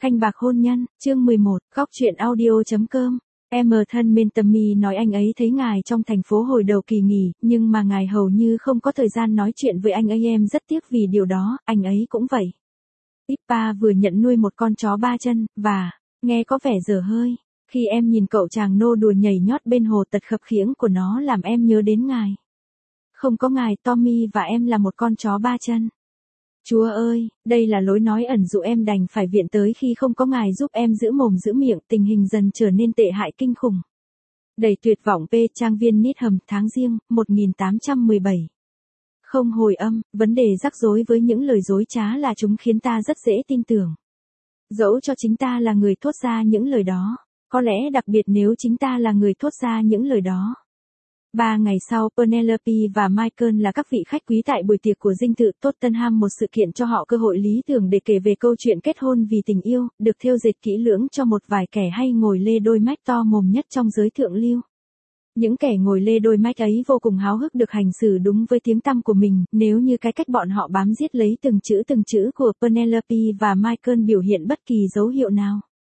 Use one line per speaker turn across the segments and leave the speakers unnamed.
Canh bạc hôn nhân, chương 11, góc truyện audio.com. Emerson Mentamy nói anh ấy thấy ngài trong thành phố hồi đầu kỳ nghỉ, nhưng mà ngài hầu như không có thời gian nói chuyện với anh ấy, em rất tiếc vì điều đó, anh ấy cũng vậy. Ippa vừa nhận nuôi một con chó 3 chân, và, nghe có vẻ dở hơi, khi em nhìn cậu chàng nô đùa nhảy nhót bên hồ tật khập khiễng của nó làm em nhớ đến ngài. Không có ngài, Tommy và em là một con chó 3 chân. Chúa ơi, đây là lối nói ẩn dụ, em đành phải viện tới khi không có ngài giúp em giữ mồm giữ miệng, tình hình dần trở nên tệ hại kinh khủng. Đầy tuyệt vọng. P. Trang viên Needham, tháng Giêng, 1817. Không hồi âm, vấn đề rắc rối với những lời dối trá là chúng khiến ta rất dễ tin tưởng. Dẫu cho chính ta là người thốt ra những lời đó, có lẽ đặc biệt nếu chính ta là người thốt ra những lời đó. 3 ngày sau, Penelope và Michael là các vị khách quý tại buổi tiệc của dinh thự Tottenham, một sự kiện cho họ cơ hội lý tưởng để kể về câu chuyện kết hôn vì tình yêu, được thêu dệt kỹ lưỡng cho một vài kẻ hay ngồi lê đôi mách to mồm nhất trong giới thượng lưu. Những kẻ ngồi lê đôi mách ấy vô cùng háo hức được hành xử đúng với tiếng tăm của mình, nếu như cái cách bọn họ bám giết lấy từng chữ của Penelope và Michael biểu hiện bất kỳ dấu hiệu nào.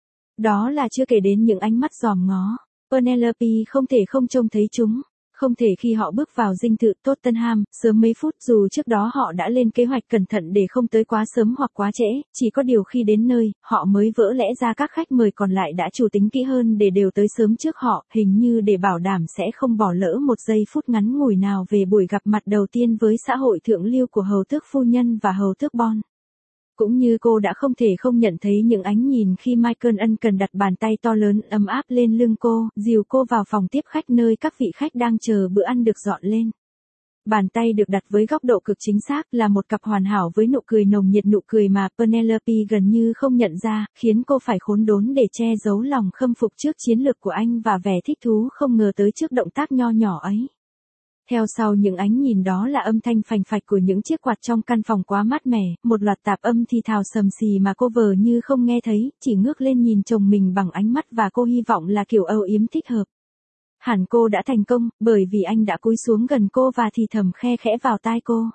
Đó là chưa kể đến những ánh mắt dòm ngó. Penelope không thể không trông thấy chúng. Không thể khi họ bước vào dinh thự Tottenham, sớm mấy phút, dù trước đó họ đã lên kế hoạch cẩn thận để không tới quá sớm hoặc quá trễ, chỉ có điều khi đến nơi, họ mới vỡ lẽ ra các khách mời còn lại đã chủ tính kỹ hơn để đều tới sớm trước họ, hình như để bảo đảm sẽ không bỏ lỡ một giây phút ngắn ngủi nào về buổi gặp mặt đầu tiên với xã hội thượng lưu của hầu tước phu nhân và hầu tước Bon. Cũng như cô đã không thể không nhận thấy những ánh nhìn khi Michael ân cần đặt bàn tay to lớn ấm áp lên lưng cô, dìu cô vào phòng tiếp khách nơi các vị khách đang chờ bữa ăn được dọn lên. Bàn tay được đặt với góc độ cực chính xác, là một cặp hoàn hảo với nụ cười nồng nhiệt, nụ cười mà Penelope gần như không nhận ra, khiến cô phải khốn đốn để che giấu lòng khâm phục trước chiến lược của anh và vẻ thích thú không ngờ tới trước động tác nho nhỏ ấy. Theo sau những ánh nhìn đó là âm thanh phành phạch của những chiếc quạt trong căn phòng quá mát mẻ, một loạt tạp âm thì thào sầm xì mà cô vờ như không nghe thấy, chỉ ngước lên nhìn chồng mình bằng ánh mắt và cô hy vọng là kiểu âu yếm thích hợp. Hẳn cô đã thành công, bởi vì anh đã cúi xuống gần cô và thì thầm khe khẽ vào tai cô.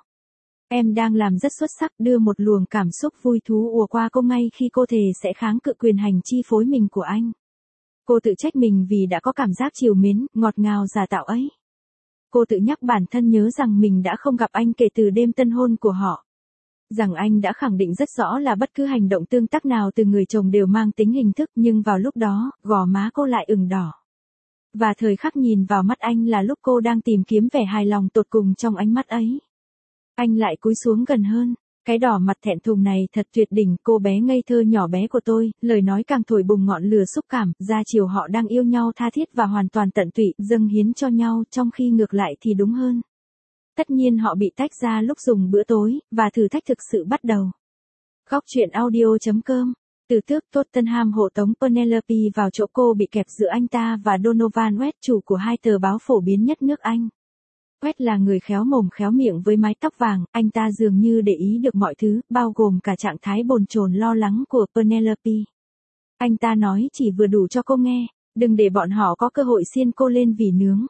Em đang làm rất xuất sắc, đưa một luồng cảm xúc vui thú ùa qua cô ngay khi cô thề sẽ kháng cự quyền hành chi phối mình của anh. Cô tự trách mình vì đã có cảm giác trìu mến, ngọt ngào giả tạo ấy. Cô tự nhắc bản thân nhớ rằng mình đã không gặp anh kể từ đêm tân hôn của họ. Rằng anh đã khẳng định rất rõ là bất cứ hành động tương tác nào từ người chồng đều mang tính hình thức, nhưng vào lúc đó, gò má cô lại ửng đỏ. Và thời khắc nhìn vào mắt anh là lúc cô đang tìm kiếm vẻ hài lòng tột cùng trong ánh mắt ấy. Anh lại cúi xuống gần hơn. Cái đỏ mặt thẹn thùng này thật tuyệt đỉnh, cô bé ngây thơ nhỏ bé của tôi, lời nói càng thổi bùng ngọn lửa xúc cảm, ra chiều họ đang yêu nhau tha thiết và hoàn toàn tận tụy, dâng hiến cho nhau, trong khi ngược lại thì đúng hơn. Tất nhiên họ bị tách ra lúc dùng bữa tối, và thử thách thực sự bắt đầu. Góc truyện audio.com. Từ tước Tottenham hộ tống Penelope vào chỗ cô bị kẹp giữa anh ta và Donovan West, chủ của hai tờ báo phổ biến nhất nước Anh. West là người khéo mồm khéo miệng với mái tóc vàng, anh ta dường như để ý được mọi thứ, bao gồm cả trạng thái bồn chồn lo lắng của Penelope. Anh ta nói chỉ vừa đủ cho cô nghe, đừng để bọn họ có cơ hội xiên cô lên vì nướng.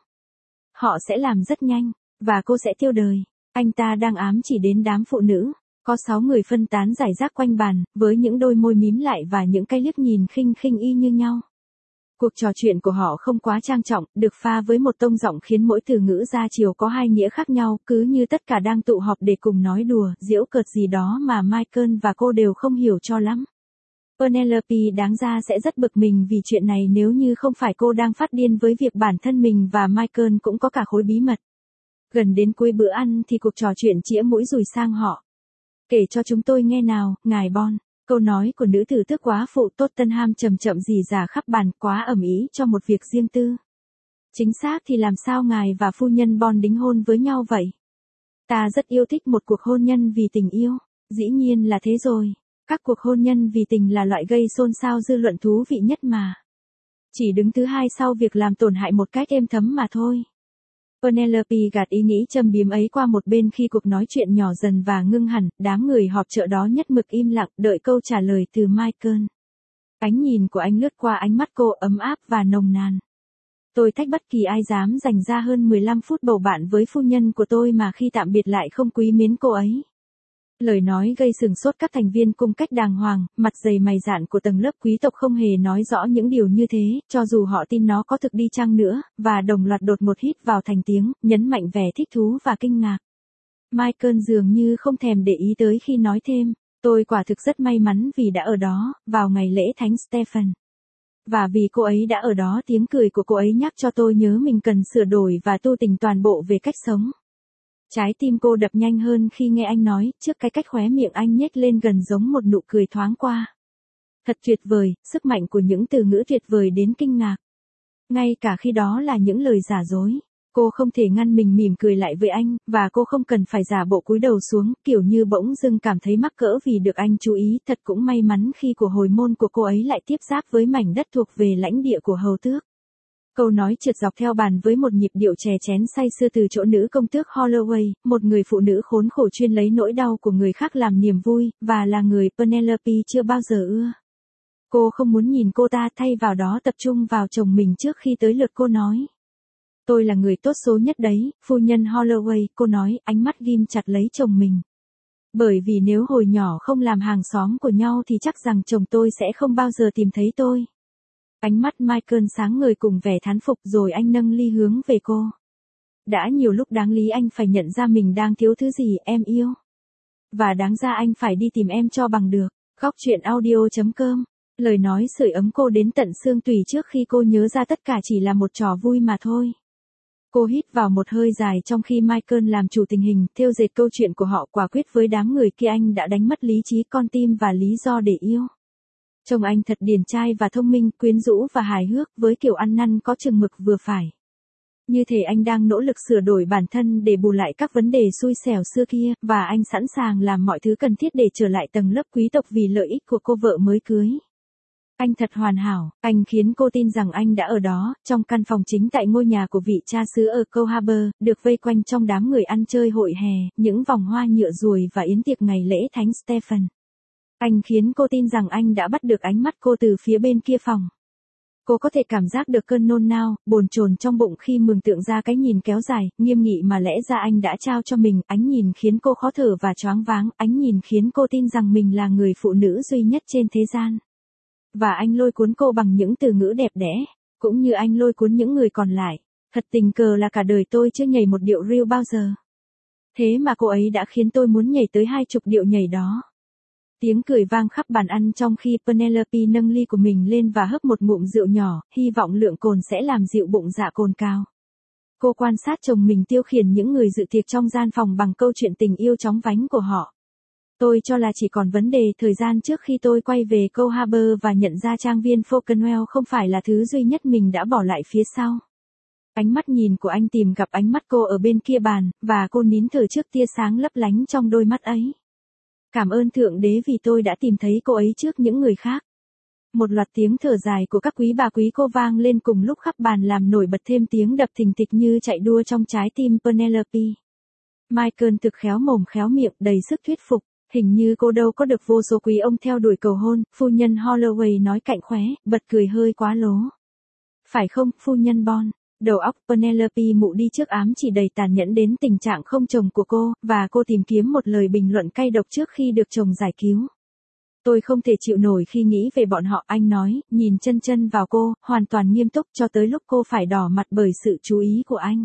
Họ sẽ làm rất nhanh, và cô sẽ tiêu đời. Anh ta đang ám chỉ đến đám phụ nữ. Có 6 người phân tán rải rác quanh bàn, với những đôi môi mím lại và những cái liếc nhìn khinh khinh y như nhau. Cuộc trò chuyện của họ không quá trang trọng, được pha với một tông giọng khiến mỗi từ ngữ ra chiều có hai nghĩa khác nhau, cứ như tất cả đang tụ họp để cùng nói đùa, giễu cợt gì đó mà Michael và cô đều không hiểu cho lắm. Penelope đáng ra sẽ rất bực mình vì chuyện này nếu như không phải cô đang phát điên với việc bản thân mình và Michael cũng có cả khối bí mật. Gần đến cuối bữa ăn thì cuộc trò chuyện chĩa mũi dùi sang họ. Kể cho chúng tôi nghe nào, ngài Bon. Câu nói của nữ tử tước quá phụ Tottenham chậm chậm rỉ rả khắp bàn, quá ầm ĩ cho một việc riêng tư. Chính xác thì làm sao ngài và phu nhân Bon đính hôn với nhau vậy? Ta rất yêu thích một cuộc hôn nhân vì tình yêu. Dĩ nhiên là thế rồi. Các cuộc hôn nhân vì tình là loại gây xôn xao dư luận thú vị nhất mà. Chỉ đứng thứ hai sau việc làm tổn hại một cách êm thấm mà thôi. Penelope gạt ý nghĩ châm biếm ấy qua một bên khi cuộc nói chuyện nhỏ dần và ngưng hẳn, đám người họp chợ đó nhất mực im lặng, đợi câu trả lời từ Michael. Ánh nhìn của anh lướt qua ánh mắt cô ấm áp và nồng nàn. Tôi thách bất kỳ ai dám dành ra hơn 15 phút bầu bạn với phu nhân của tôi mà khi tạm biệt lại không quý mến cô ấy. Lời nói gây sửng sốt các thành viên cung cách đàng hoàng, mặt dày mày dạn của tầng lớp quý tộc không hề nói rõ những điều như thế, cho dù họ tin nó có thực đi chăng nữa, và đồng loạt đột một hít vào thành tiếng, nhấn mạnh vẻ thích thú và kinh ngạc. Michael dường như không thèm để ý tới khi nói thêm, tôi quả thực rất may mắn vì đã ở đó, vào ngày lễ Thánh Stephen. Và vì cô ấy đã ở đó, tiếng cười của cô ấy nhắc cho tôi nhớ mình cần sửa đổi và tu tỉnh toàn bộ về cách sống. Trái tim cô đập nhanh hơn khi nghe anh nói, trước cái cách khóe miệng anh nhếch lên gần giống một nụ cười thoáng qua. Thật tuyệt vời, sức mạnh của những từ ngữ tuyệt vời đến kinh ngạc. Ngay cả khi đó là những lời giả dối. Cô không thể ngăn mình mỉm cười lại với anh, và cô không cần phải giả bộ cúi đầu xuống, kiểu như bỗng dưng cảm thấy mắc cỡ vì được anh chú ý. Thật cũng may mắn khi của hồi môn của cô ấy lại tiếp giáp với mảnh đất thuộc về lãnh địa của hầu tước. Câu nói trượt dọc theo bàn với một nhịp điệu chè chén say sưa từ chỗ nữ công tước Holloway, một người phụ nữ khốn khổ chuyên lấy nỗi đau của người khác làm niềm vui, và là người Penelope chưa bao giờ ưa. Cô không muốn nhìn cô ta, thay vào đó tập trung vào chồng mình trước khi tới lượt cô nói. Tôi là người tốt số nhất đấy, phu nhân Holloway, cô nói, ánh mắt ghim chặt lấy chồng mình. Bởi vì nếu hồi nhỏ không làm hàng xóm của nhau thì chắc rằng chồng tôi sẽ không bao giờ tìm thấy tôi. Ánh mắt Michael sáng ngời cùng vẻ thán phục, rồi anh nâng ly hướng về cô. Đã nhiều lúc đáng lý anh phải nhận ra mình đang thiếu thứ gì, em yêu. Và đáng ra anh phải đi tìm em cho bằng được. Góc truyện audio.com. Lời nói sưởi ấm cô đến tận xương tủy trước khi cô nhớ ra tất cả chỉ là một trò vui mà thôi. Cô hít vào một hơi dài trong khi Michael làm chủ tình hình, thêu dệt câu chuyện của họ. Quả quyết với đám người kia anh đã đánh mất lý trí, con tim và lý do để yêu. Chồng anh thật điển trai và thông minh, quyến rũ và hài hước, với kiểu ăn năn có chừng mực vừa phải. Như thể anh đang nỗ lực sửa đổi bản thân để bù lại các vấn đề xui xẻo xưa kia, và anh sẵn sàng làm mọi thứ cần thiết để trở lại tầng lớp quý tộc vì lợi ích của cô vợ mới cưới. Anh thật hoàn hảo, anh khiến cô tin rằng anh đã ở đó, trong căn phòng chính tại ngôi nhà của vị cha xứ ở Coal Harbour, được vây quanh trong đám người ăn chơi hội hè, những vòng hoa nhựa ruồi và yến tiệc ngày lễ Thánh Stephen. Anh khiến cô tin rằng anh đã bắt được ánh mắt cô từ phía bên kia phòng. Cô có thể cảm giác được cơn nôn nao, bồn chồn trong bụng khi mường tượng ra cái nhìn kéo dài, nghiêm nghị mà lẽ ra anh đã trao cho mình. Ánh nhìn khiến cô khó thở và choáng váng, ánh nhìn khiến cô tin rằng mình là người phụ nữ duy nhất trên thế gian. Và anh lôi cuốn cô bằng những từ ngữ đẹp đẽ, cũng như anh lôi cuốn những người còn lại. Thật tình cờ là cả đời tôi chưa nhảy một điệu reel bao giờ. Thế mà cô ấy đã khiến tôi muốn nhảy tới 20 điệu nhảy đó. Tiếng cười vang khắp bàn ăn trong khi Penelope nâng ly của mình lên và hớp một ngụm rượu nhỏ, hy vọng lượng cồn sẽ làm dịu bụng dạ cồn cao. Cô quan sát chồng mình tiêu khiển những người dự tiệc trong gian phòng bằng câu chuyện tình yêu chóng vánh của họ. Tôi cho là chỉ còn vấn đề thời gian trước khi tôi quay về Coal Harbour và nhận ra trang viên Falconwell không phải là thứ duy nhất mình đã bỏ lại phía sau. Ánh mắt nhìn của anh tìm gặp ánh mắt cô ở bên kia bàn, và cô nín thở trước tia sáng lấp lánh trong đôi mắt ấy. Cảm ơn Thượng Đế vì tôi đã tìm thấy cô ấy trước những người khác. Một loạt tiếng thở dài của các quý bà quý cô vang lên cùng lúc khắp bàn làm nổi bật thêm tiếng đập thình thịch như chạy đua trong trái tim Penelope. Michael thực khéo mồm khéo miệng, đầy sức thuyết phục. Hình như cô đâu có được vô số quý ông theo đuổi cầu hôn, phu nhân Holloway nói cạnh khóe, bật cười hơi quá lố. Phải không, phu nhân Bon? Đầu óc Penelope mụ đi trước ám chỉ đầy tàn nhẫn đến tình trạng không chồng của cô, và cô tìm kiếm một lời bình luận cay độc trước khi được chồng giải cứu. Tôi không thể chịu nổi khi nghĩ về bọn họ, anh nói, nhìn chân chân vào cô, hoàn toàn nghiêm túc cho tới lúc cô phải đỏ mặt bởi sự chú ý của anh.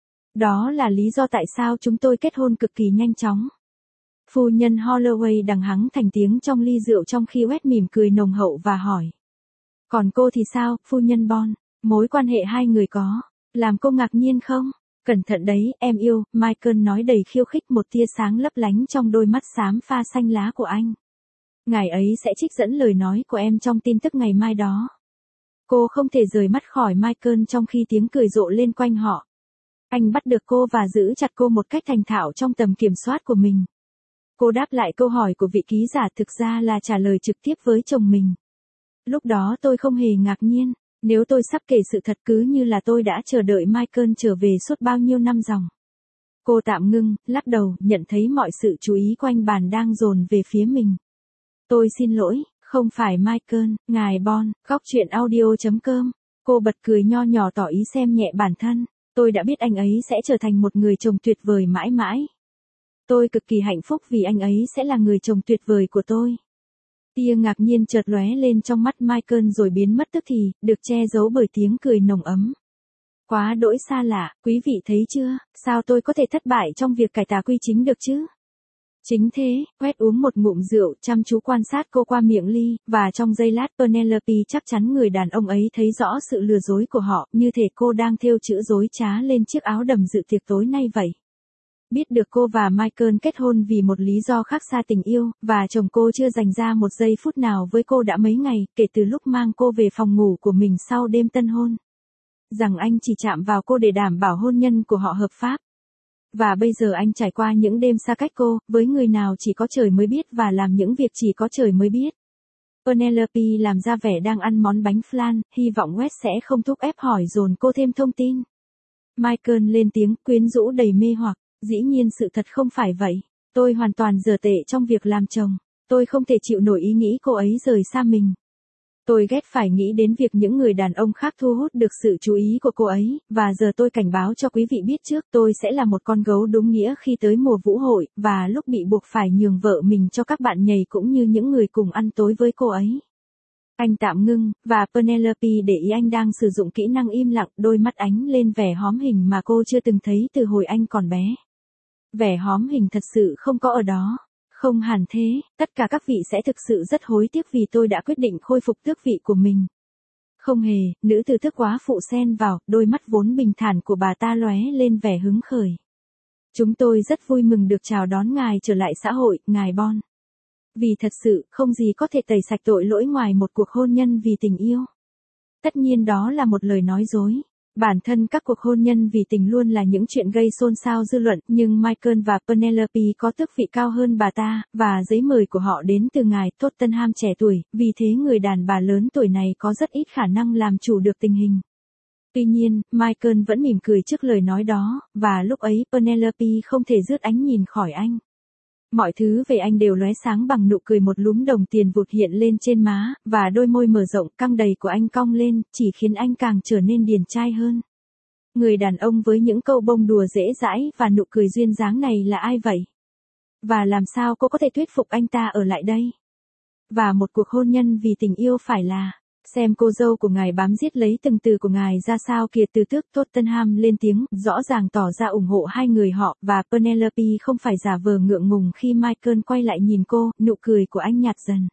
Đó là lý do tại sao chúng tôi kết hôn cực kỳ nhanh chóng. Phu nhân Holloway đằng hắng thành tiếng trong ly rượu trong khi West mỉm cười nồng hậu và hỏi. Còn cô thì sao, phu nhân Bon? Mối quan hệ hai người có làm cô ngạc nhiên không? Cẩn thận đấy, em yêu, Michael nói đầy khiêu khích, một tia sáng lấp lánh trong đôi mắt xám pha xanh lá của anh. Ngài ấy sẽ trích dẫn lời nói của em trong tin tức ngày mai đó. Cô không thể rời mắt khỏi Michael trong khi tiếng cười rộ lên quanh họ. Anh bắt được cô và giữ chặt cô một cách thành thạo trong tầm kiểm soát của mình. Cô đáp lại câu hỏi của vị ký giả, thực ra là trả lời trực tiếp với chồng mình. Lúc đó tôi không hề ngạc nhiên, nếu tôi sắp kể sự thật cứ như là tôi đã chờ đợi Michael trở về suốt bao nhiêu năm dòng. Cô tạm ngưng, lắc đầu, nhận thấy mọi sự chú ý quanh bàn đang dồn về phía mình. Tôi xin lỗi, không phải Michael, ngài Bon, góc truyện audio.com. Cô bật cười nho nhỏ tỏ ý xem nhẹ bản thân. Tôi đã biết anh ấy sẽ trở thành một người chồng tuyệt vời mãi mãi. Tôi cực kỳ hạnh phúc vì anh ấy sẽ là người chồng tuyệt vời của tôi. Tia ngạc nhiên chợt lóe lên trong mắt Michael rồi biến mất tức thì, được che giấu bởi tiếng cười nồng ấm. Quá đỗi xa lạ, quý vị thấy chưa, sao tôi có thể thất bại trong việc cải tà quy chính được chứ? Chính thế, Quét uống một ngụm rượu, chăm chú quan sát cô qua miệng ly, và trong giây lát Penelope chắc chắn người đàn ông ấy thấy rõ sự lừa dối của họ, như thể cô đang thêu chữ dối trá lên chiếc áo đầm dự tiệc tối nay vậy. Biết được cô và Michael kết hôn vì một lý do khác xa tình yêu, và chồng cô chưa dành ra một giây phút nào với cô đã mấy ngày, kể từ lúc mang cô về phòng ngủ của mình sau đêm tân hôn. Rằng anh chỉ chạm vào cô để đảm bảo hôn nhân của họ hợp pháp. Và bây giờ anh trải qua những đêm xa cách cô, với người nào chỉ có trời mới biết và làm những việc chỉ có trời mới biết. Penelope làm ra vẻ đang ăn món bánh flan, hy vọng West sẽ không thúc ép hỏi dồn cô thêm thông tin. Michael lên tiếng quyến rũ đầy mê hoặc, dĩ nhiên sự thật không phải vậy. Tôi hoàn toàn dở tệ trong việc làm chồng. Tôi không thể chịu nổi ý nghĩ cô ấy rời xa mình. Tôi ghét phải nghĩ đến việc những người đàn ông khác thu hút được sự chú ý của cô ấy, và giờ tôi cảnh báo cho quý vị biết trước tôi sẽ là một con gấu đúng nghĩa khi tới mùa vũ hội, và lúc bị buộc phải nhường vợ mình cho các bạn nhảy cũng như những người cùng ăn tối với cô ấy. Anh tạm ngưng, và Penelope để ý anh đang sử dụng kỹ năng im lặng, đôi mắt ánh lên vẻ hóm hình mà cô chưa từng thấy từ hồi anh còn bé. Vẻ hóm hình thật sự không có ở đó. Không hẳn thế, tất cả các vị sẽ thực sự rất hối tiếc vì tôi đã quyết định khôi phục tước vị của mình. Không hề, nữ từ tước quá phụ xen vào, đôi mắt vốn bình thản của bà ta lóe lên vẻ hứng khởi. Chúng tôi rất vui mừng được chào đón ngài trở lại xã hội, ngài Bon. Vì thật sự, không gì có thể tẩy sạch tội lỗi ngoài một cuộc hôn nhân vì tình yêu. Tất nhiên đó là một lời nói dối. Bản thân các cuộc hôn nhân vì tình luôn là những chuyện gây xôn xao dư luận, nhưng Michael và Penelope có tước vị cao hơn bà ta, và giấy mời của họ đến từ ngài Tottenham trẻ tuổi, vì thế người đàn bà lớn tuổi này có rất ít khả năng làm chủ được tình hình. Tuy nhiên, Michael vẫn mỉm cười trước lời nói đó, và lúc ấy Penelope không thể rước ánh nhìn khỏi anh. Mọi thứ về anh đều lóe sáng bằng nụ cười, một lúm đồng tiền vụt hiện lên trên má, và đôi môi mở rộng căng đầy của anh cong lên, chỉ khiến anh càng trở nên điển trai hơn. Người đàn ông với những câu bông đùa dễ dãi và nụ cười duyên dáng này là ai vậy? Và làm sao cô có thể thuyết phục anh ta ở lại đây? Và một cuộc hôn nhân vì tình yêu phải là... Xem cô dâu của ngài bám giết lấy từng từ của ngài ra sao kìa. Từ tước Tottenham lên tiếng, rõ ràng tỏ ra ủng hộ hai người họ, và Penelope không phải giả vờ ngượng ngùng khi Michael quay lại nhìn cô, nụ cười của anh nhạt dần.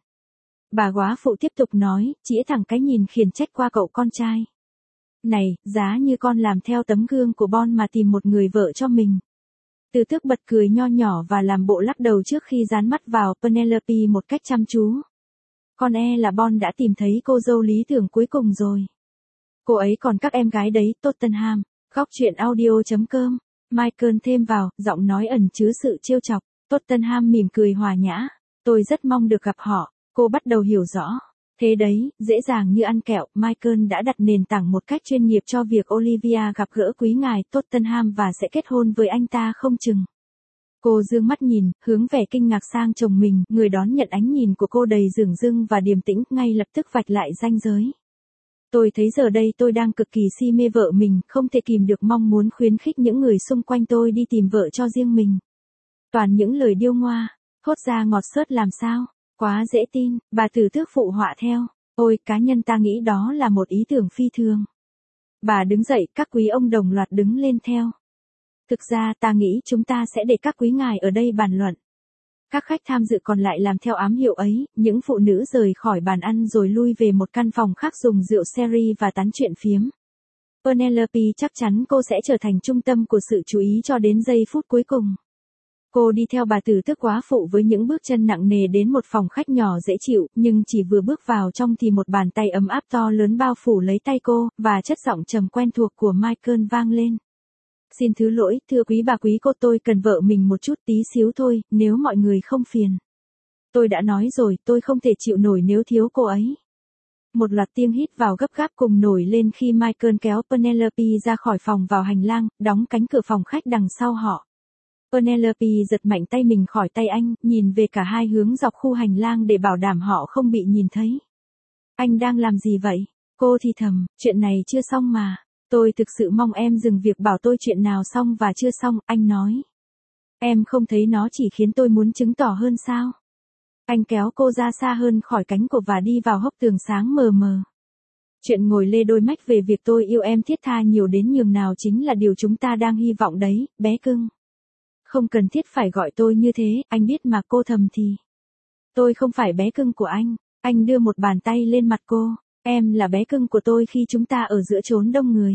Bà góa phụ tiếp tục nói, chĩa thẳng cái nhìn khiển trách qua cậu con trai. Này, giá như con làm theo tấm gương của Bon mà tìm một người vợ cho mình. Từ tước bật cười nho nhỏ và làm bộ lắc đầu trước khi dán mắt vào Penelope một cách chăm chú. Con là Bon đã tìm thấy cô dâu lý tưởng cuối cùng rồi. Cô ấy còn các em gái đấy, Tottenham. Góc truyện audio.com. Michael thêm vào, giọng nói ẩn chứa sự trêu chọc. Tottenham mỉm cười hòa nhã. Tôi rất mong được gặp họ. Cô bắt đầu hiểu rõ. Thế đấy, dễ dàng như ăn kẹo, Michael đã đặt nền tảng một cách chuyên nghiệp cho việc Olivia gặp gỡ quý ngài Tottenham và sẽ kết hôn với anh ta không chừng. Cô dương mắt nhìn, hướng vẻ kinh ngạc sang chồng mình, người đón nhận ánh nhìn của cô đầy dửng dưng và điềm tĩnh, ngay lập tức vạch lại ranh giới. Tôi thấy giờ đây tôi đang cực kỳ si mê vợ mình, không thể kìm được mong muốn khuyến khích những người xung quanh tôi đi tìm vợ cho riêng mình. Toàn những lời điêu ngoa, thốt ra ngọt xớt làm sao, quá dễ tin, bà tử tước phụ họa theo. Ôi, cá nhân ta nghĩ đó là một ý tưởng phi thường. Bà đứng dậy, các quý ông đồng loạt đứng lên theo. Thực ra ta nghĩ chúng ta sẽ để các quý ngài ở đây bàn luận. Các khách tham dự còn lại làm theo ám hiệu ấy, những phụ nữ rời khỏi bàn ăn rồi lui về một căn phòng khác dùng rượu sherry và tán chuyện phiếm. Penelope chắc chắn cô sẽ trở thành trung tâm của sự chú ý cho đến giây phút cuối cùng. Cô đi theo bà tử tước quá phụ với những bước chân nặng nề đến một phòng khách nhỏ dễ chịu, nhưng chỉ vừa bước vào trong thì một bàn tay ấm áp to lớn bao phủ lấy tay cô, và chất giọng trầm quen thuộc của Michael vang lên. Xin thứ lỗi, thưa quý bà quý cô, tôi cần vợ mình một chút tí xíu thôi, nếu mọi người không phiền. Tôi đã nói rồi, tôi không thể chịu nổi nếu thiếu cô ấy. Một loạt tiếng hít vào gấp gáp cùng nổi lên khi Michael kéo Penelope ra khỏi phòng vào hành lang, đóng cánh cửa phòng khách đằng sau họ. Penelope giật mạnh tay mình khỏi tay anh, nhìn về cả hai hướng dọc khu hành lang để bảo đảm họ không bị nhìn thấy. Anh đang làm gì vậy? Cô thì thầm, chuyện này chưa xong mà. Tôi thực sự mong em dừng việc bảo tôi chuyện nào xong và chưa xong, anh nói. Em không thấy nó chỉ khiến tôi muốn chứng tỏ hơn sao? Anh kéo cô ra xa hơn khỏi cánh cổ và đi vào hốc tường sáng mờ mờ. Chuyện ngồi lê đôi mách về việc tôi yêu em thiết tha nhiều đến nhường nào chính là điều chúng ta đang hy vọng đấy, bé cưng. Không cần thiết phải gọi tôi như thế, anh biết mà. Cô thầm thì. Tôi không phải bé cưng của anh. Anh đưa một bàn tay lên mặt cô. Em là bé cưng của tôi khi chúng ta ở giữa chốn đông người.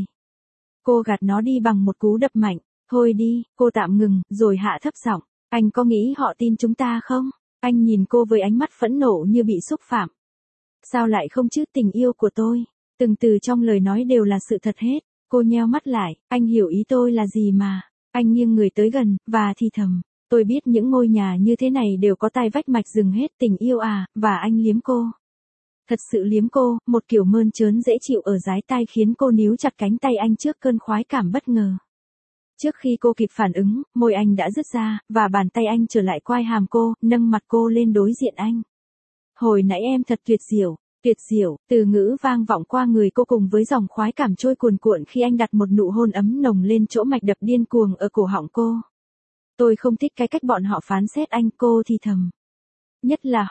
Cô gạt nó đi bằng một cú đập mạnh. Thôi đi, cô tạm ngừng, rồi hạ thấp giọng. Anh có nghĩ họ tin chúng ta không? Anh nhìn cô với ánh mắt phẫn nộ như bị xúc phạm. Sao lại không chứ, tình yêu của tôi? Từng từ trong lời nói đều là sự thật hết. Cô nheo mắt lại, anh hiểu ý tôi là gì mà. Anh nghiêng người tới gần, và thì thầm. Tôi biết những ngôi nhà như thế này đều có tai vách mạch rừng hết tình yêu à, và anh liếm cô. Thật sự liếm cô, một kiểu mơn trớn dễ chịu ở dái tai khiến cô níu chặt cánh tay anh trước cơn khoái cảm bất ngờ. Trước khi cô kịp phản ứng, môi anh đã rứt ra, và bàn tay anh trở lại quai hàm cô, nâng mặt cô lên đối diện anh. Hồi nãy em thật tuyệt diệu, từ ngữ vang vọng qua người cô cùng với dòng khoái cảm trôi cuồn cuộn khi anh đặt một nụ hôn ấm nồng lên chỗ mạch đập điên cuồng ở cổ họng cô. Tôi không thích cái cách bọn họ phán xét anh, cô thì thầm. Nhất là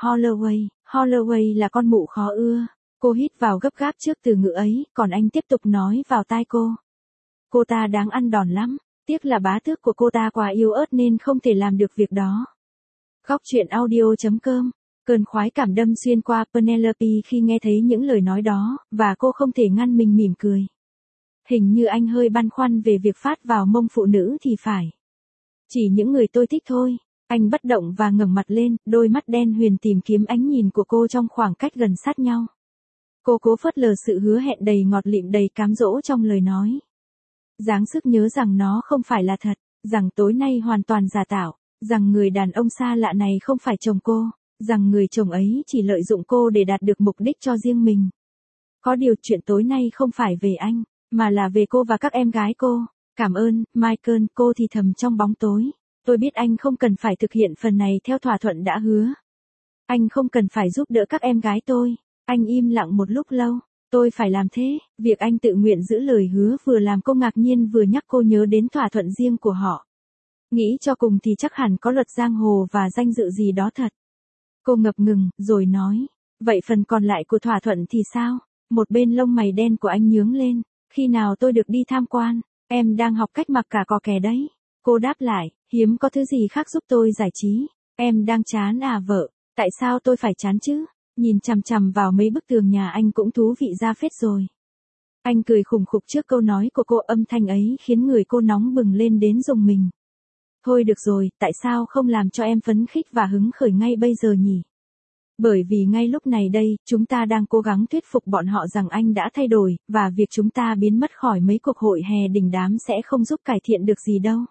Holloway là con mụ khó ưa. Cô hít vào gấp gáp trước từ ngữ ấy, còn anh tiếp tục nói vào tai cô. Cô ta đáng ăn đòn lắm, tiếc là bá tước của cô ta quá yếu ớt nên không thể làm được việc đó. Góc truyện audio.com. Cơn khoái cảm đâm xuyên qua Penelope khi nghe thấy những lời nói đó, và cô không thể ngăn mình mỉm cười. Hình như anh hơi băn khoăn về việc phát vào mông phụ nữ thì phải. Chỉ những người tôi thích thôi. Anh bất động và ngẩng mặt lên, đôi mắt đen huyền tìm kiếm ánh nhìn của cô trong khoảng cách gần sát nhau. Cô cố phớt lờ sự hứa hẹn đầy ngọt lịm đầy cám dỗ trong lời nói. Dáng sức nhớ rằng nó không phải là thật, rằng tối nay hoàn toàn giả tạo, rằng người đàn ông xa lạ này không phải chồng cô, rằng người chồng ấy chỉ lợi dụng cô để đạt được mục đích cho riêng mình. Có điều chuyện tối nay không phải về anh, mà là về cô và các em gái cô. Cảm ơn, Michael, cô thì thầm trong bóng tối. Tôi biết anh không cần phải thực hiện phần này theo thỏa thuận đã hứa. Anh không cần phải giúp đỡ các em gái tôi. Anh im lặng một lúc lâu. Tôi phải làm thế. Việc anh tự nguyện giữ lời hứa vừa làm cô ngạc nhiên vừa nhắc cô nhớ đến thỏa thuận riêng của họ. Nghĩ cho cùng thì chắc hẳn có luật giang hồ và danh dự gì đó thật. Cô ngập ngừng, rồi nói. Vậy phần còn lại của thỏa thuận thì sao? Một bên lông mày đen của anh nhướng lên. Khi nào tôi được đi tham quan? Em đang học cách mặc cả cò kè đấy. Cô đáp lại, hiếm có thứ gì khác giúp tôi giải trí. Em đang chán à vợ? Tại sao tôi phải chán chứ? Nhìn chằm chằm vào mấy bức tường nhà anh cũng thú vị ra phết rồi. Anh cười khủng khục trước câu nói của cô, âm thanh ấy khiến người cô nóng bừng lên đến rùng mình. Thôi được rồi, tại sao không làm cho em phấn khích và hứng khởi ngay bây giờ nhỉ? Bởi vì ngay lúc này đây, chúng ta đang cố gắng thuyết phục bọn họ rằng anh đã thay đổi, và việc chúng ta biến mất khỏi mấy cuộc hội hè đình đám sẽ không giúp cải thiện được gì đâu.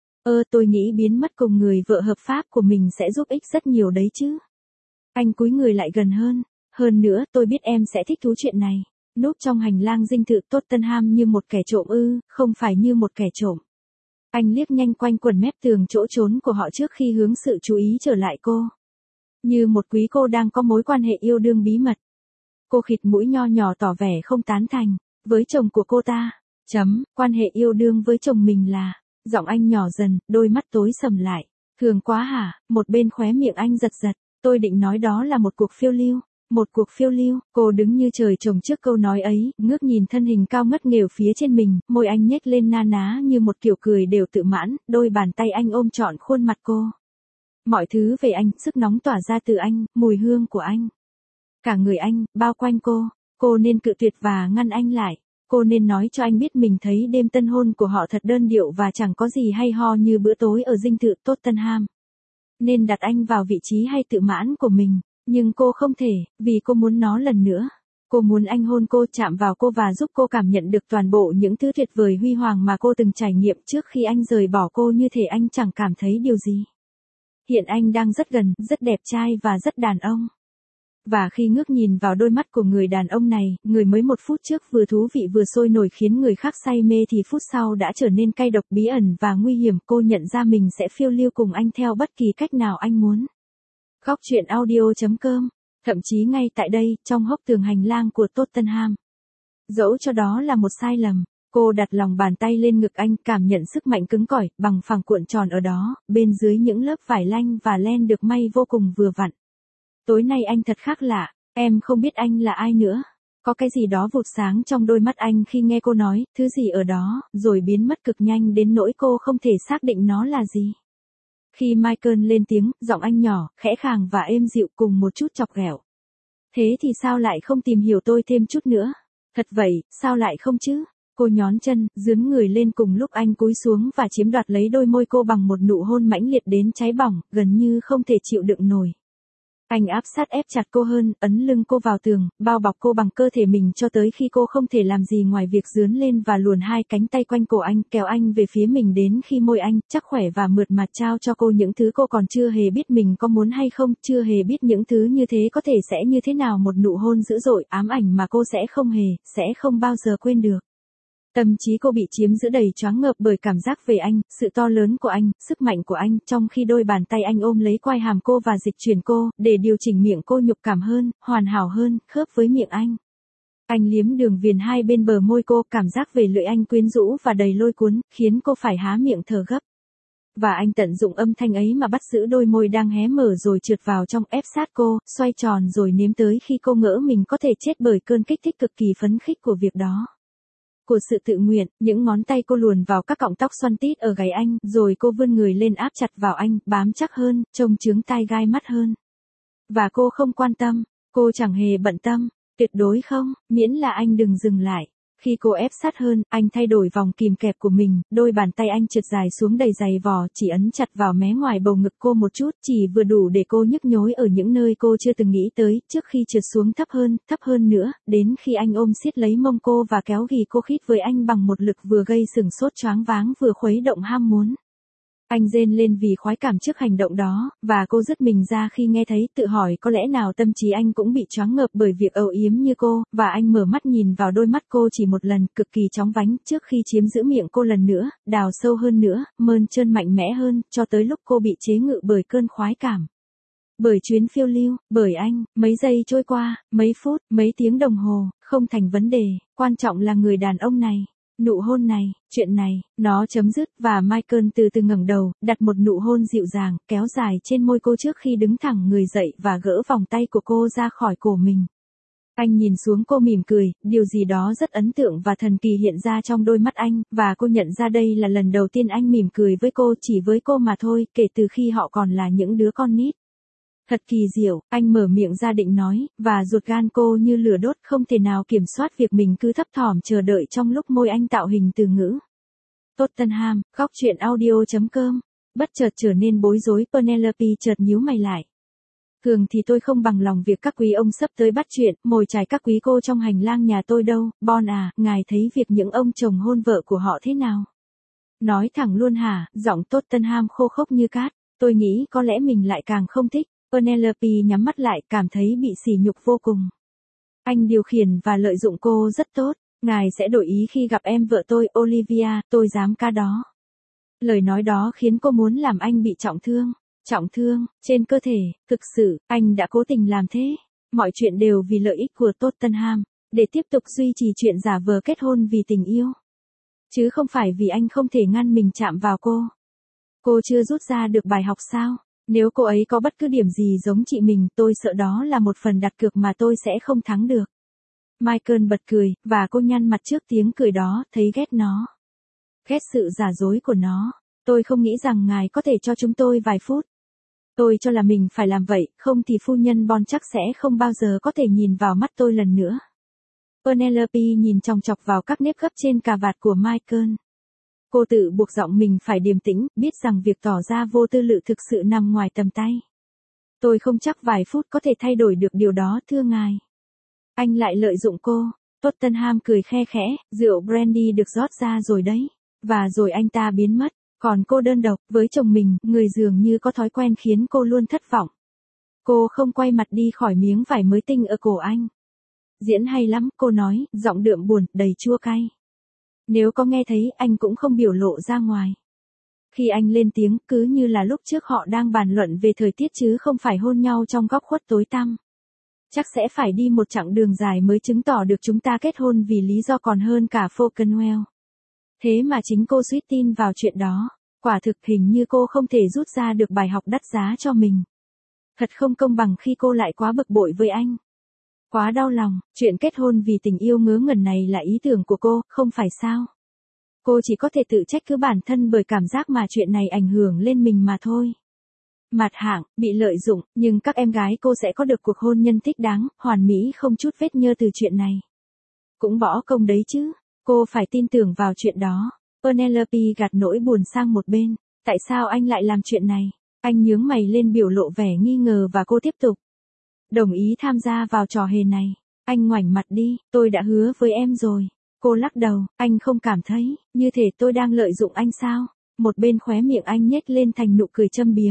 Tôi nghĩ biến mất cùng người vợ hợp pháp của mình sẽ giúp ích rất nhiều đấy chứ. Anh cúi người lại gần hơn. Hơn nữa, tôi biết em sẽ thích thú chuyện này. Núp trong hành lang dinh thự Tottenham như một kẻ trộm không phải như một kẻ trộm. Anh liếc nhanh quanh quần mép tường chỗ trốn của họ trước khi hướng sự chú ý trở lại cô. Như một quý cô đang có mối quan hệ yêu đương bí mật. Cô khịt mũi nho nhỏ tỏ vẻ không tán thành. Với chồng của cô ta. Quan hệ yêu đương với chồng mình là. Giọng anh nhỏ dần, đôi mắt tối sầm lại. Thường quá hả? Một bên khóe miệng anh giật giật. Tôi định nói đó là một cuộc phiêu lưu. Một cuộc phiêu lưu. Cô đứng như trời trồng trước câu nói ấy, ngước nhìn thân hình cao ngất nghèo phía trên mình, môi anh nhếch lên na ná như một kiểu cười đều tự mãn, đôi bàn tay anh ôm trọn khuôn mặt cô. Mọi thứ về anh, sức nóng tỏa ra từ anh, mùi hương của anh. Cả người anh, bao quanh cô nên cự tuyệt và ngăn anh lại. Cô nên nói cho anh biết mình thấy đêm tân hôn của họ thật đơn điệu và chẳng có gì hay ho như bữa tối ở dinh thự Tottenham. Nên đặt anh vào vị trí hay tự mãn của mình. Nhưng cô không thể, vì cô muốn nó lần nữa. Cô muốn anh hôn cô, chạm vào cô và giúp cô cảm nhận được toàn bộ những thứ tuyệt vời huy hoàng mà cô từng trải nghiệm trước khi anh rời bỏ cô, như thể anh chẳng cảm thấy điều gì. Hiện anh đang rất gần, rất đẹp trai và rất đàn ông. Và khi ngước nhìn vào đôi mắt của người đàn ông này, người mới một phút trước vừa thú vị vừa sôi nổi khiến người khác say mê thì phút sau đã trở nên cay độc, bí ẩn và nguy hiểm, cô nhận ra mình sẽ phiêu lưu cùng anh theo bất kỳ cách nào anh muốn. Góc truyện audio.com. Thậm chí ngay tại đây, trong hốc tường hành lang của Tottenham. Dẫu cho đó là một sai lầm, Cô đặt lòng bàn tay lên ngực anh, cảm nhận sức mạnh cứng cỏi, bằng phẳng cuộn tròn ở đó, bên dưới những lớp vải lanh và len được may vô cùng vừa vặn. Tối nay anh thật khác lạ, em không biết anh là ai nữa. Có cái gì đó vụt sáng trong đôi mắt anh khi nghe cô nói, thứ gì ở đó, rồi biến mất cực nhanh đến nỗi cô không thể xác định nó là gì. Khi Michael lên tiếng, giọng anh nhỏ, khẽ khàng và êm dịu cùng một chút chọc ghẹo. Thế thì sao lại không tìm hiểu tôi thêm chút nữa? Thật vậy, sao lại không chứ? Cô nhón chân, dướn người lên cùng lúc anh cúi xuống và chiếm đoạt lấy đôi môi cô bằng một nụ hôn mãnh liệt đến cháy bỏng, gần như không thể chịu đựng nổi. Anh áp sát ép chặt cô hơn, ấn lưng cô vào tường, bao bọc cô bằng cơ thể mình cho tới khi cô không thể làm gì ngoài việc dướn lên và luồn hai cánh tay quanh cổ anh, kéo anh về phía mình đến khi môi anh, chắc khỏe và mượt mà trao cho cô những thứ cô còn chưa hề biết mình có muốn hay không, chưa hề biết những thứ như thế có thể sẽ như thế nào, một nụ hôn dữ dội, ám ảnh mà cô sẽ không bao giờ quên được. Tâm trí cô bị chiếm giữ đầy choáng ngợp bởi cảm giác về anh, sự to lớn của anh, sức mạnh của anh, trong khi đôi bàn tay anh ôm lấy quai hàm cô và dịch chuyển cô, để điều chỉnh miệng cô nhục cảm hơn, hoàn hảo hơn, khớp với miệng anh. Anh liếm đường viền hai bên bờ môi cô, cảm giác về lưỡi anh quyến rũ và đầy lôi cuốn, khiến cô phải há miệng thở gấp. Và anh tận dụng âm thanh ấy mà bắt giữ đôi môi đang hé mở rồi trượt vào trong, ép sát cô, xoay tròn rồi nếm tới khi cô ngỡ mình có thể chết bởi cơn kích thích cực kỳ phấn khích của việc đó. Của sự tự nguyện, những ngón tay cô luồn vào các cọng tóc xoăn tít ở gáy anh, rồi cô vươn người lên áp chặt vào anh, bám chắc hơn, trông chướng tai gai mắt hơn. Và cô không quan tâm, cô chẳng hề bận tâm, tuyệt đối không, miễn là anh đừng dừng lại. Khi cô ép sát hơn, anh thay đổi vòng kìm kẹp của mình, đôi bàn tay anh trượt dài xuống đầy dày vò, chỉ ấn chặt vào mé ngoài bầu ngực cô một chút, chỉ vừa đủ để cô nhức nhối ở những nơi cô chưa từng nghĩ tới, trước khi trượt xuống thấp hơn nữa, đến khi anh ôm siết lấy mông cô và kéo ghì cô khít với anh bằng một lực vừa gây sửng sốt choáng váng vừa khuấy động ham muốn. Anh rên lên vì khoái cảm trước hành động đó, và cô dứt mình ra khi nghe thấy, tự hỏi có lẽ nào tâm trí anh cũng bị choáng ngợp bởi việc âu yếm như cô, và anh mở mắt nhìn vào đôi mắt cô chỉ một lần, cực kỳ chóng vánh, trước khi chiếm giữ miệng cô lần nữa, đào sâu hơn nữa, mơn trơn mạnh mẽ hơn, cho tới lúc cô bị chế ngự bởi cơn khoái cảm. Bởi chuyến phiêu lưu, bởi anh, mấy giây trôi qua, mấy phút, mấy tiếng đồng hồ, không thành vấn đề, quan trọng là người đàn ông này. Nụ hôn này, chuyện này, nó chấm dứt và Michael từ từ ngẩng đầu, đặt một nụ hôn dịu dàng, kéo dài trên môi cô trước khi đứng thẳng người dậy và gỡ vòng tay của cô ra khỏi cổ mình. Anh nhìn xuống cô mỉm cười, điều gì đó rất ấn tượng và thần kỳ hiện ra trong đôi mắt anh, và cô nhận ra đây là lần đầu tiên anh mỉm cười với cô, chỉ với cô mà thôi, kể từ khi họ còn là những đứa con nít. Thật kỳ diệu, anh mở miệng ra định nói, và ruột gan cô như lửa đốt, không thể nào kiểm soát việc mình cứ thấp thỏm chờ đợi trong lúc môi anh tạo hình từ ngữ. Tottenham, góc truyện audio.com. Bất chợt trở nên bối rối, Penelope chợt nhíu mày lại. Thường thì tôi không bằng lòng việc các quý ông sắp tới bắt chuyện, mồi chài các quý cô trong hành lang nhà tôi đâu, Bon à, ngài thấy việc những ông chồng hôn vợ của họ thế nào? Nói thẳng luôn hả, giọng Tottenham khô khốc như cát, tôi nghĩ có lẽ mình lại càng không thích. Penelope nhắm mắt lại, cảm thấy bị sỉ nhục vô cùng. Anh điều khiển và lợi dụng cô rất tốt, ngài sẽ đổi ý khi gặp em vợ tôi, Olivia, tôi dám ca đó. Lời nói đó khiến cô muốn làm anh bị trọng thương, trên cơ thể, thực sự, anh đã cố tình làm thế. Mọi chuyện đều vì lợi ích của Tottenham, để tiếp tục duy trì chuyện giả vờ kết hôn vì tình yêu. Chứ không phải vì anh không thể ngăn mình chạm vào cô. Cô chưa rút ra được bài học sao? Nếu cô ấy có bất cứ điểm gì giống chị mình, tôi sợ đó là một phần đặt cược mà tôi sẽ không thắng được. Michael bật cười, và cô nhăn mặt trước tiếng cười đó, thấy ghét nó. Ghét sự giả dối của nó. Tôi không nghĩ rằng ngài có thể cho chúng tôi vài phút. Tôi cho là mình phải làm vậy, không thì phu nhân Bon chắc sẽ không bao giờ có thể nhìn vào mắt tôi lần nữa. Penelope nhìn chòng chọc vào các nếp gấp trên cà vạt của Michael. Cô tự buộc giọng mình phải điềm tĩnh, biết rằng việc tỏ ra vô tư lự thực sự nằm ngoài tầm tay. Tôi không chắc vài phút có thể thay đổi được điều đó, thưa ngài. Anh lại lợi dụng cô. Tottenham cười khe khẽ, rượu brandy được rót ra rồi đấy. Và rồi anh ta biến mất. Còn cô đơn độc, với chồng mình, người dường như có thói quen khiến cô luôn thất vọng. Cô không quay mặt đi khỏi miếng vải mới tinh ở cổ anh. Diễn hay lắm, cô nói, giọng đượm buồn, đầy chua cay. Nếu có nghe thấy, anh cũng không biểu lộ ra ngoài. Khi anh lên tiếng, cứ như là lúc trước họ đang bàn luận về thời tiết chứ không phải hôn nhau trong góc khuất tối tăm. Chắc sẽ phải đi một chặng đường dài mới chứng tỏ được chúng ta kết hôn vì lý do còn hơn cả Falconwell. Thế mà chính cô suýt tin vào chuyện đó. Quả thực hình như cô không thể rút ra được bài học đắt giá cho mình. Thật không công bằng khi cô lại quá bực bội với anh. Quá đau lòng, chuyện kết hôn vì tình yêu ngớ ngẩn này là ý tưởng của cô, không phải sao? Cô chỉ có thể tự trách cứ bản thân bởi cảm giác mà chuyện này ảnh hưởng lên mình mà thôi. Mặt hạng, bị lợi dụng, nhưng các em gái cô sẽ có được cuộc hôn nhân thích đáng, hoàn mỹ không chút vết nhơ từ chuyện này. Cũng bỏ công đấy chứ, cô phải tin tưởng vào chuyện đó. Penelope gạt nỗi buồn sang một bên. Tại sao anh lại làm chuyện này? Anh nhướng mày lên biểu lộ vẻ nghi ngờ và cô tiếp tục. Đồng ý tham gia vào trò hề này. Anh ngoảnh mặt đi, tôi đã hứa với em rồi. Cô lắc đầu, anh không cảm thấy, như thể tôi đang lợi dụng anh sao? Một bên khóe miệng anh nhếch lên thành nụ cười châm biếm.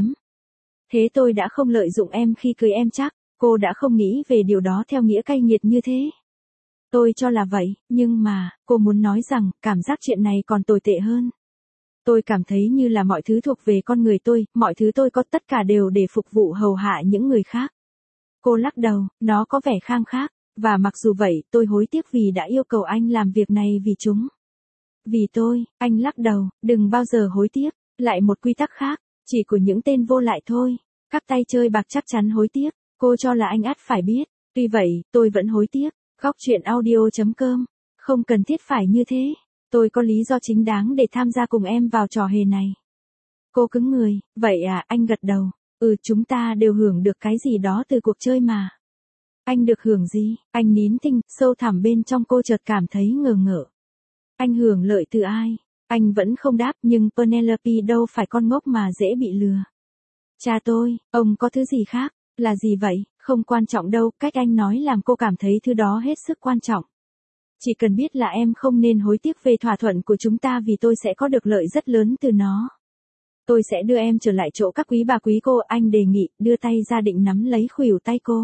Thế tôi đã không lợi dụng em khi cưới em chắc, cô đã không nghĩ về điều đó theo nghĩa cay nghiệt như thế. Tôi cho là vậy, nhưng mà, cô muốn nói rằng, cảm giác chuyện này còn tồi tệ hơn. Tôi cảm thấy như là mọi thứ thuộc về con người tôi, mọi thứ tôi có tất cả đều để phục vụ hầu hạ những người khác. Cô lắc đầu, nó có vẻ khang khác, và mặc dù vậy, tôi hối tiếc vì đã yêu cầu anh làm việc này vì chúng. Vì tôi, anh lắc đầu, đừng bao giờ hối tiếc, lại một quy tắc khác, chỉ của những tên vô lại thôi. Các tay chơi bạc chắc chắn hối tiếc, cô cho là anh ắt phải biết, tuy vậy, tôi vẫn hối tiếc. Góc truyện audio.com, không cần thiết phải như thế, tôi có lý do chính đáng để tham gia cùng em vào trò hề này. Cô cứng người, vậy à, anh gật đầu, chúng ta đều hưởng được cái gì đó từ cuộc chơi mà. Anh được hưởng gì? Anh nín thinh, sâu thẳm bên trong cô chợt cảm thấy ngờ ngợ. Anh hưởng lợi từ ai? Anh vẫn không đáp nhưng Penelope đâu phải con ngốc mà dễ bị lừa. Cha tôi, ông có thứ gì khác? Là gì vậy? Không quan trọng đâu, cách anh nói làm cô cảm thấy thứ đó hết sức quan trọng. Chỉ cần biết là em không nên hối tiếc về thỏa thuận của chúng ta vì tôi sẽ có được lợi rất lớn từ nó. Tôi sẽ đưa em trở lại chỗ các quý bà quý cô, anh đề nghị, đưa tay ra định nắm lấy khuỷu tay cô.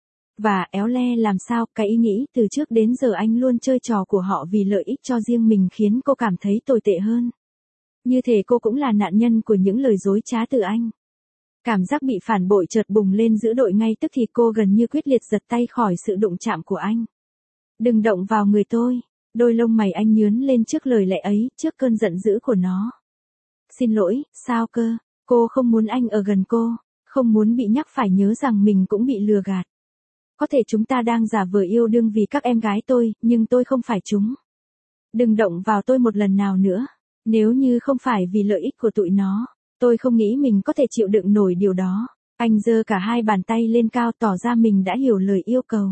Và éo le làm sao, cái ý nghĩ từ trước đến giờ anh luôn chơi trò của họ vì lợi ích cho riêng mình khiến cô cảm thấy tồi tệ hơn. Như thể cô cũng là nạn nhân của những lời dối trá từ anh. Cảm giác bị phản bội chợt bùng lên giữa đội ngay tức thì cô gần như quyết liệt giật tay khỏi sự đụng chạm của anh. Đừng động vào người tôi. Đôi lông mày anh nhướn lên trước lời lẽ ấy, trước cơn giận dữ của nó. Xin lỗi, sao cơ? Cô không muốn anh ở gần cô, không muốn bị nhắc phải nhớ rằng mình cũng bị lừa gạt. Có thể chúng ta đang giả vờ yêu đương vì các em gái tôi, nhưng tôi không phải chúng. Đừng động vào tôi một lần nào nữa. Nếu như không phải vì lợi ích của tụi nó, tôi không nghĩ mình có thể chịu đựng nổi điều đó. Anh giơ cả hai bàn tay lên cao tỏ ra mình đã hiểu lời yêu cầu.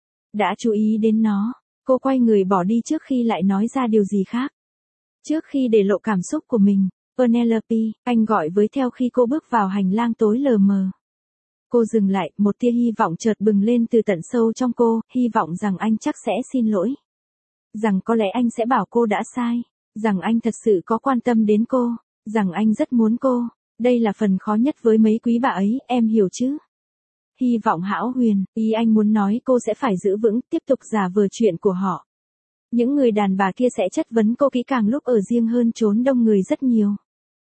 Đã chú ý đến nó, cô quay người bỏ đi trước khi lại nói ra điều gì khác. Trước khi để lộ cảm xúc của mình, Penelope, anh gọi với theo khi cô bước vào hành lang tối lờ mờ. Cô dừng lại, một tia hy vọng chợt bừng lên từ tận sâu trong cô, hy vọng rằng anh chắc sẽ xin lỗi. Rằng có lẽ anh sẽ bảo cô đã sai, rằng anh thật sự có quan tâm đến cô, rằng anh rất muốn cô. Đây là phần khó nhất với mấy quý bà ấy, em hiểu chứ? Hy vọng hão huyền, ý anh muốn nói cô sẽ phải giữ vững, tiếp tục giả vờ chuyện của họ. Những người đàn bà kia sẽ chất vấn cô kỹ càng lúc ở riêng hơn chốn đông người rất nhiều.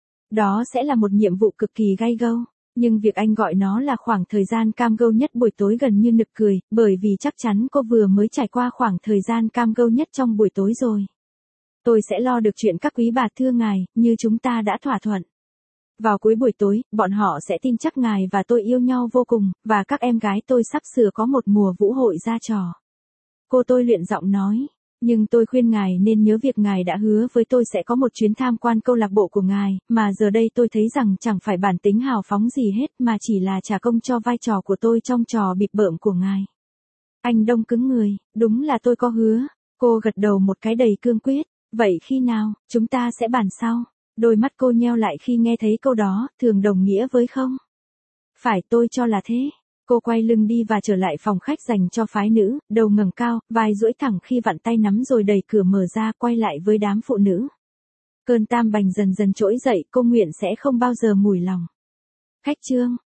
Đó sẽ là một nhiệm vụ cực kỳ gay go. Nhưng việc anh gọi nó là khoảng thời gian cam go nhất buổi tối gần như nực cười, bởi vì chắc chắn cô vừa mới trải qua khoảng thời gian cam go nhất trong buổi tối rồi. Tôi sẽ lo được chuyện các quý bà thưa ngài, như chúng ta đã thỏa thuận. Vào cuối buổi tối, bọn họ sẽ tin chắc ngài và tôi yêu nhau vô cùng, và các em gái tôi sắp sửa có một mùa vũ hội ra trò. Cô tôi luyện giọng nói. Nhưng tôi khuyên ngài nên nhớ việc ngài đã hứa với tôi sẽ có một chuyến tham quan câu lạc bộ của ngài, mà giờ đây tôi thấy rằng chẳng phải bản tính hào phóng gì hết mà chỉ là trả công cho vai trò của tôi trong trò bịp bợm của ngài. Anh đông cứng người, đúng là tôi có hứa. Cô gật đầu một cái đầy cương quyết, vậy khi nào, chúng ta sẽ bàn sau. Đôi mắt cô nheo lại khi nghe thấy câu đó, thường đồng nghĩa với không. Phải, tôi cho là thế. Cô quay lưng đi và trở lại phòng khách dành cho phái nữ, đầu ngẩng cao, vai duỗi thẳng khi vặn tay nắm rồi đẩy cửa mở ra quay lại với đám phụ nữ. Cơn tam bành dần dần trỗi dậy, cô nguyện sẽ không bao giờ mủi lòng. Khách trương,